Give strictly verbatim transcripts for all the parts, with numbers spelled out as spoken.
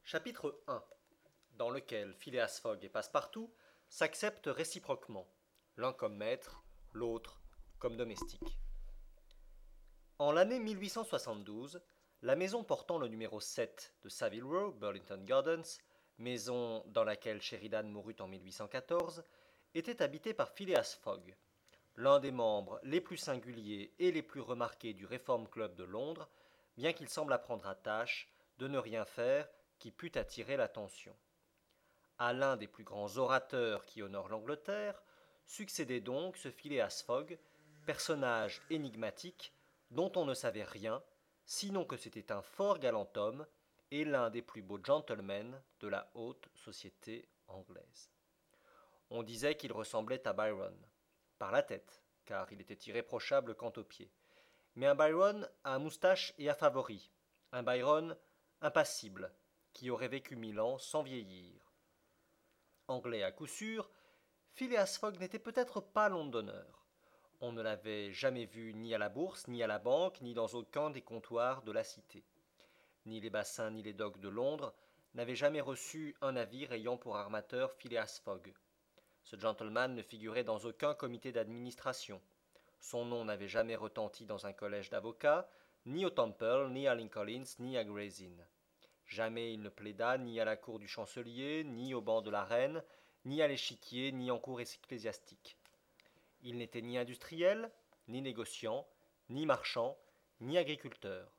Chapitre un, dans lequel Phileas Fogg et Passepartout s'acceptent réciproquement, l'un comme maître, l'autre comme domestique. En l'année mille huit cent soixante-douze, la maison portant le numéro sept de Savile Row, Burlington Gardens, maison dans laquelle Sheridan mourut en mille huit cent quatorze, était habitée par Phileas Fogg, l'un des membres les plus singuliers et les plus remarqués du Reform Club de Londres, bien qu'il semble apprendre à tâche de ne rien faire qui pût attirer l'attention. À l'un des plus grands orateurs qui honorent l'Angleterre, succédait donc ce Phileas Fogg, personnage énigmatique dont on ne savait rien, sinon que c'était un fort galant homme et l'un des plus beaux gentlemen de la haute société anglaise. On disait qu'il ressemblait à Byron, par la tête, car il était irréprochable quant aux pieds. Mais un Byron à moustache et à favoris, un Byron impassible, qui aurait vécu mille ans sans vieillir. Anglais à coup sûr, Phileas Fogg n'était peut-être pas londonneur. On ne l'avait jamais vu ni à la bourse, ni à la banque, ni dans aucun des comptoirs de la cité. Ni les bassins ni les docks de Londres n'avaient jamais reçu un navire ayant pour armateur Phileas Fogg. Ce gentleman ne figurait dans aucun comité d'administration. Son nom n'avait jamais retenti dans un collège d'avocats, ni au Temple, ni à Lincoln's, ni à Gray's Inn. Jamais il ne plaida ni à la cour du chancelier, ni au banc de la reine, ni à l'échiquier, ni en cour ecclésiastique. Il n'était ni industriel, ni négociant, ni marchand, ni agriculteur.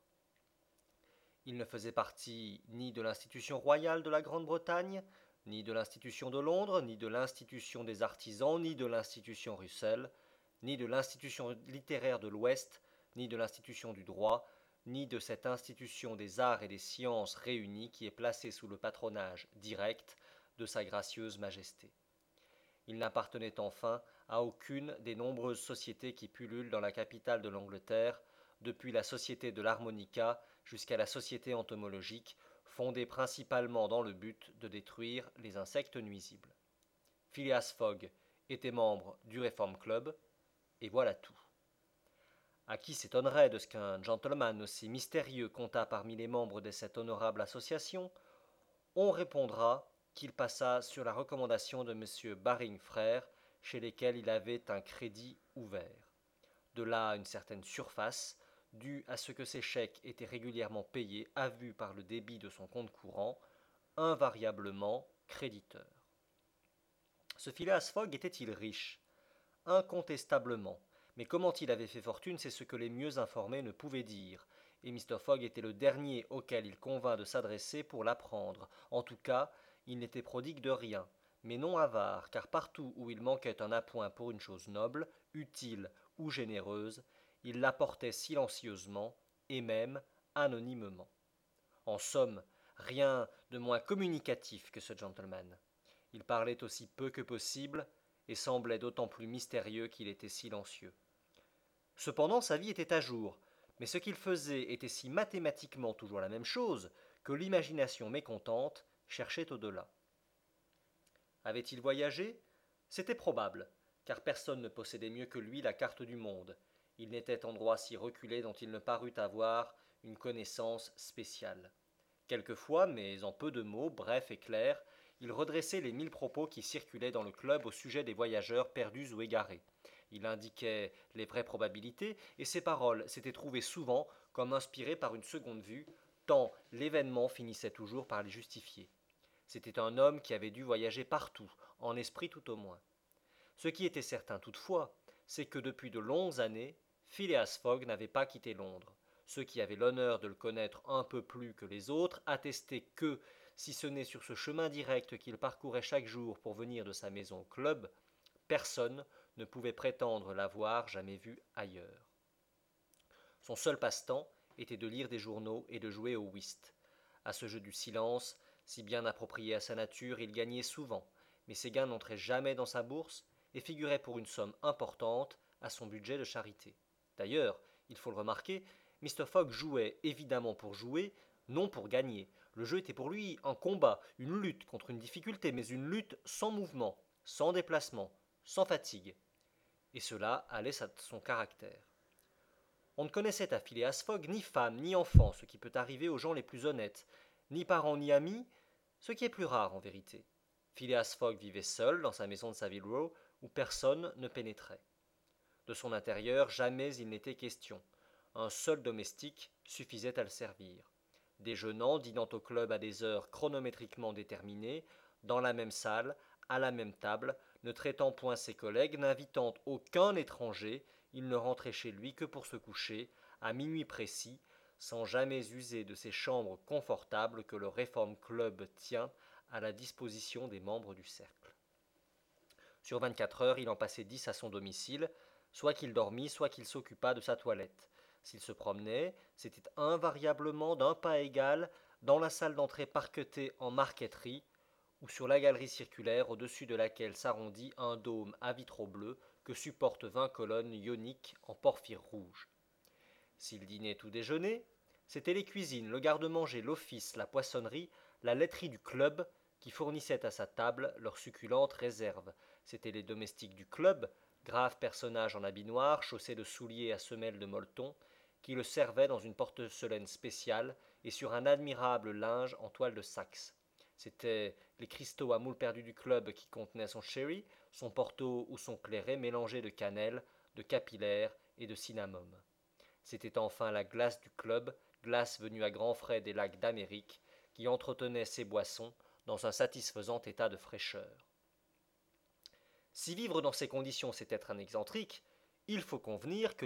Il ne faisait partie ni de l'institution royale de la Grande-Bretagne, ni de l'institution de Londres, ni de l'institution des artisans, ni de l'institution Russell, ni de l'institution littéraire de l'Ouest, ni de l'institution du droit, ni de cette institution des arts et des sciences réunis qui est placée sous le patronage direct de sa gracieuse majesté. Il n'appartenait enfin à aucune des nombreuses sociétés qui pullulent dans la capitale de l'Angleterre, depuis la Société de l'Harmonica jusqu'à la Société entomologique, fondée principalement dans le but de détruire les insectes nuisibles. Phileas Fogg était membre du Reform Club, et voilà tout. À qui s'étonnerait de ce qu'un gentleman aussi mystérieux comptât parmi les membres de cette honorable association? On répondra qu'il passa sur la recommandation de M. Baring frères, chez lesquels il avait un crédit ouvert. De là une certaine surface, due à ce que ses chèques étaient régulièrement payés à vue par le débit de son compte courant, invariablement créditeur. Ce Phileas Fogg était-il riche? Incontestablement. Mais comment il avait fait fortune, c'est ce que les mieux informés ne pouvaient dire, et Mr. Fogg était le dernier auquel il convint de s'adresser pour l'apprendre. En tout cas, il n'était prodigue de rien, mais non avare, car partout où il manquait un appoint pour une chose noble, utile ou généreuse, il l'apportait silencieusement, et même anonymement. En somme, rien de moins communicatif que ce gentleman. Il parlait aussi peu que possible, et semblait d'autant plus mystérieux qu'il était silencieux. Cependant, sa vie était à jour, mais ce qu'il faisait était si mathématiquement toujours la même chose que l'imagination mécontente cherchait au-delà. Avait-il voyagé? C'était probable, car personne ne possédait mieux que lui la carte du monde. Il n'était endroit si reculé dont il ne parut avoir une connaissance spéciale. Quelquefois, mais en peu de mots, brefs et clairs, il redressait les mille propos qui circulaient dans le club au sujet des voyageurs perdus ou égarés. Il indiquait les vraies probabilités, et ses paroles s'étaient trouvées souvent comme inspirées par une seconde vue, tant l'événement finissait toujours par les justifier. C'était un homme qui avait dû voyager partout, en esprit tout au moins. Ce qui était certain toutefois, c'est que depuis de longues années, Phileas Fogg n'avait pas quitté Londres. Ceux qui avaient l'honneur de le connaître un peu plus que les autres attestaient que, si ce n'est sur ce chemin direct qu'il parcourait chaque jour pour venir de sa maison au club, personne ne pouvait prétendre l'avoir jamais vu ailleurs. Son seul passe-temps était de lire des journaux et de jouer au whist. À ce jeu du silence, si bien approprié à sa nature, il gagnait souvent, mais ses gains n'entraient jamais dans sa bourse et figuraient pour une somme importante à son budget de charité. D'ailleurs, il faut le remarquer, Mr. Fogg jouait évidemment pour jouer, non pour gagner. Le jeu était pour lui un combat, une lutte contre une difficulté, mais une lutte sans mouvement, sans déplacement, sans fatigue. Et cela allait à son caractère. On ne connaissait à Phileas Fogg ni femme ni enfant, ce qui peut arriver aux gens les plus honnêtes, ni parents ni amis, Ce qui est plus rare en vérité. Phileas Fogg vivait seul dans sa maison de Savile Row où personne ne pénétrait. De son intérieur, jamais il n'était question. Un seul domestique suffisait à le servir. Déjeunant, dînant au club à des heures chronométriquement déterminées, dans la même salle, à la même table, ne traitant point ses collègues, n'invitant aucun étranger, il ne rentrait chez lui que pour se coucher, à minuit précis, sans jamais user de ces chambres confortables que le Reform Club tient à la disposition des membres du cercle. Sur vingt-quatre heures, il en passait dix à son domicile, soit qu'il dormît, soit qu'il s'occupât de sa toilette. S'il se promenait, c'était invariablement d'un pas égal dans la salle d'entrée parquetée en marqueterie, ou sur la galerie circulaire au-dessus de laquelle s'arrondit un dôme à vitraux bleus que supportent vingt colonnes ioniques en porphyre rouge. S'il dînait ou déjeunait, c'étaient les cuisines, le garde-manger, l'office, la poissonnerie, la laiterie du club qui fournissaient à sa table leurs succulentes réserves. C'étaient les domestiques du club, graves personnages en habit noir, chaussés de souliers à semelles de molleton, qui le servaient dans une porcelaine spéciale et sur un admirable linge en toile de Saxe. C'étaient les cristaux à moules perdus du club qui contenaient son sherry, son porto ou son clairet mélangé de cannelle, de capillaire et de cinnamome. C'était enfin la glace du club, glace venue à grands frais des lacs d'Amérique, qui entretenait ces boissons dans un satisfaisant état de fraîcheur. Si vivre dans ces conditions c'est être un excentrique, il faut convenir que